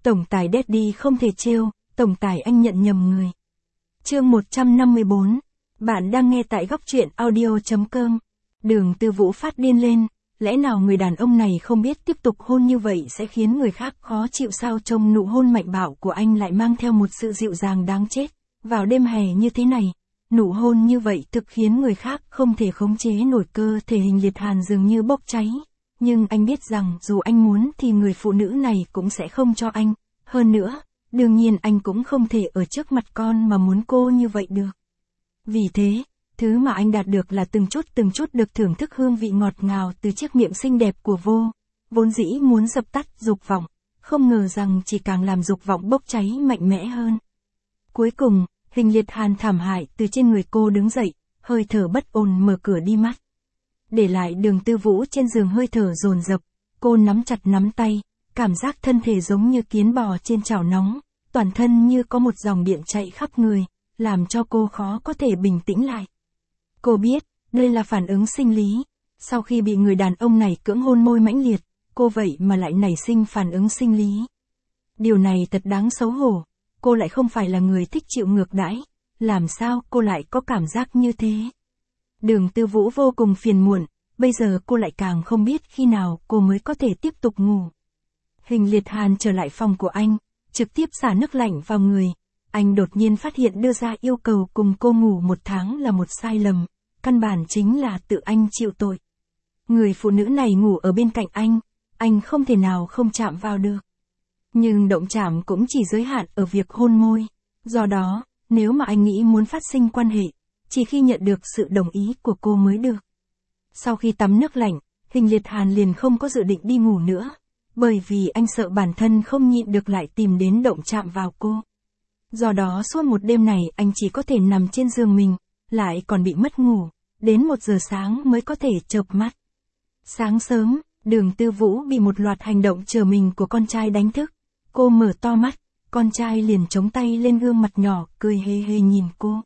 Tổng tài Daddy không thể trêu, tổng tài anh nhận nhầm người. Chương 154. Bạn đang nghe tại góc truyện audio.com. Đường Tư Vũ phát điên lên, lẽ nào người đàn ông này không biết tiếp tục hôn như vậy sẽ khiến người khác khó chịu sao? Trông nụ hôn mạnh bạo của anh lại mang theo một sự dịu dàng đáng chết. Vào đêm hè như thế này, nụ hôn như vậy thực khiến người khác không thể khống chế nổi. Cơ thể Hình Liệt Hàn dường như bốc cháy. Nhưng anh biết rằng dù anh muốn thì người phụ nữ này cũng sẽ không cho anh. Hơn nữa, đương nhiên anh cũng không thể ở trước mặt con mà muốn cô như vậy được. Vì thế, thứ mà anh đạt được là từng chút được thưởng thức hương vị ngọt ngào từ chiếc miệng xinh đẹp của Vô. Vốn dĩ muốn dập tắt dục vọng, không ngờ rằng chỉ càng làm dục vọng bốc cháy mạnh mẽ hơn. Cuối cùng, Hình Liệt Hàn thảm hại từ trên người cô đứng dậy, hơi thở bất ổn mở cửa đi mất. Để lại Đường Tư Vũ trên giường hơi thở dồn dập, cô nắm chặt nắm tay, cảm giác thân thể giống như kiến bò trên chảo nóng, toàn thân như có một dòng điện chạy khắp người, làm cho cô khó có thể bình tĩnh lại. Cô biết, đây là phản ứng sinh lý. Sau khi bị người đàn ông này cưỡng hôn môi mãnh liệt, cô vậy mà lại nảy sinh phản ứng sinh lý. Điều này thật đáng xấu hổ. Cô lại không phải là người thích chịu ngược đãi. Làm sao cô lại có cảm giác như thế? Đường Tư Vũ vô cùng phiền muộn. Bây giờ cô lại càng không biết khi nào cô mới có thể tiếp tục ngủ. Hình Liệt Hàn trở lại phòng của anh, trực tiếp xả nước lạnh vào người. Anh đột nhiên phát hiện đưa ra yêu cầu cùng cô ngủ 1 tháng là một sai lầm, căn bản chính là tự anh chịu tội. Người phụ nữ này ngủ ở bên cạnh anh không thể nào không chạm vào được. Nhưng động chạm cũng chỉ giới hạn ở việc hôn môi. Do đó, nếu mà anh nghĩ muốn phát sinh quan hệ, chỉ khi nhận được sự đồng ý của cô mới được. Sau khi tắm nước lạnh, Hình Liệt Hàn liền không có dự định đi ngủ nữa, bởi vì anh sợ bản thân không nhịn được lại tìm đến động chạm vào cô. Do đó suốt một đêm này anh chỉ có thể nằm trên giường mình, lại còn bị mất ngủ, đến 1 giờ sáng mới có thể chợp mắt. Sáng sớm, Đường Tư Vũ bị một loạt hành động chờ mình của con trai đánh thức. Cô mở to mắt, con trai liền chống tay lên gương mặt nhỏ, cười hề hề nhìn cô.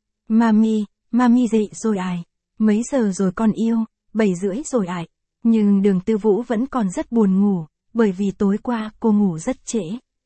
Mami dậy rồi ải. Mấy giờ rồi con yêu? 7:30 rồi ải. Nhưng Đường Tư Vũ vẫn còn rất buồn ngủ, bởi vì tối qua cô ngủ rất trễ.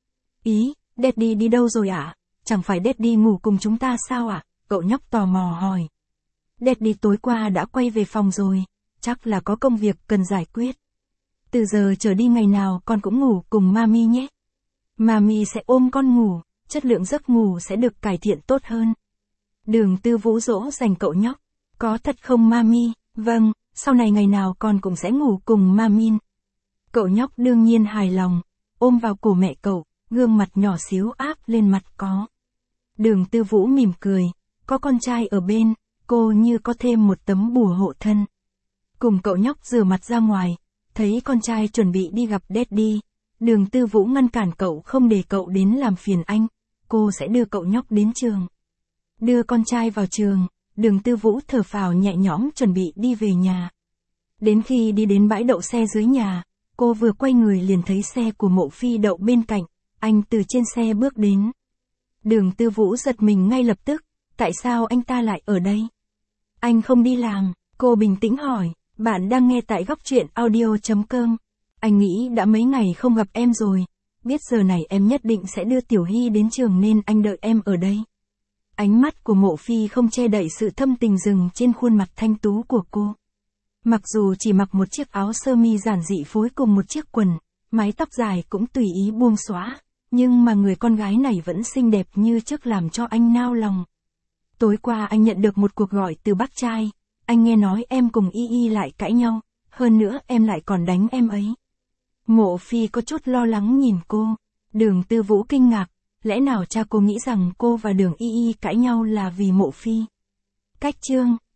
Daddy đi đâu rồi ạ? Chẳng phải Daddy ngủ cùng chúng ta sao ạ? Cậu nhóc tò mò hỏi. Daddy tối qua đã quay về phòng rồi, chắc là có công việc cần giải quyết. Từ giờ trở đi ngày nào con cũng ngủ cùng Mami nhé. Mami sẽ ôm con ngủ, chất lượng giấc ngủ sẽ được cải thiện tốt hơn. Đường Tư Vũ dỗ dành cậu nhóc. Có thật không Mami? Vâng, sau này ngày nào con cũng sẽ ngủ cùng Mamin. Cậu nhóc đương nhiên hài lòng, ôm vào cổ mẹ cậu, gương mặt nhỏ xíu áp lên mặt có. Đường Tư Vũ mỉm cười, có con trai ở bên, cô như có thêm một tấm bùa hộ thân. Cùng cậu nhóc rửa mặt ra ngoài, thấy con trai chuẩn bị đi gặp Daddy. Đường Tư Vũ ngăn cản cậu không để cậu đến làm phiền anh, cô sẽ đưa cậu nhóc đến trường. Đưa con trai vào trường, Đường Tư Vũ thở phào nhẹ nhõm chuẩn bị đi về nhà. Đến khi đi đến bãi đậu xe dưới nhà, cô vừa quay người liền thấy xe của Mộ Phi đậu bên cạnh, anh từ trên xe bước đến. Đường Tư Vũ giật mình ngay lập tức, tại sao anh ta lại ở đây? Anh không đi làm, cô bình tĩnh hỏi, bạn đang nghe tại góc truyện audio.com. Anh nghĩ đã mấy ngày không gặp em rồi, biết giờ này em nhất định sẽ đưa Tiểu Hy đến trường nên anh đợi em ở đây. Ánh mắt của Mộ Phi không che đậy sự thâm tình dừng trên khuôn mặt thanh tú của cô. Mặc dù chỉ mặc một chiếc áo sơ mi giản dị phối cùng một chiếc quần, mái tóc dài cũng tùy ý buông xõa, nhưng mà người con gái này vẫn xinh đẹp như trước làm cho anh nao lòng. Tối qua anh nhận được một cuộc gọi từ bác trai, anh nghe nói em cùng Y lại cãi nhau, hơn nữa em lại còn đánh em ấy. Mộ Phi có chút lo lắng nhìn cô. Đường Tư Vũ kinh ngạc, lẽ nào cha cô nghĩ rằng cô và Đường Y cãi nhau là vì Mộ Phi? Cách chương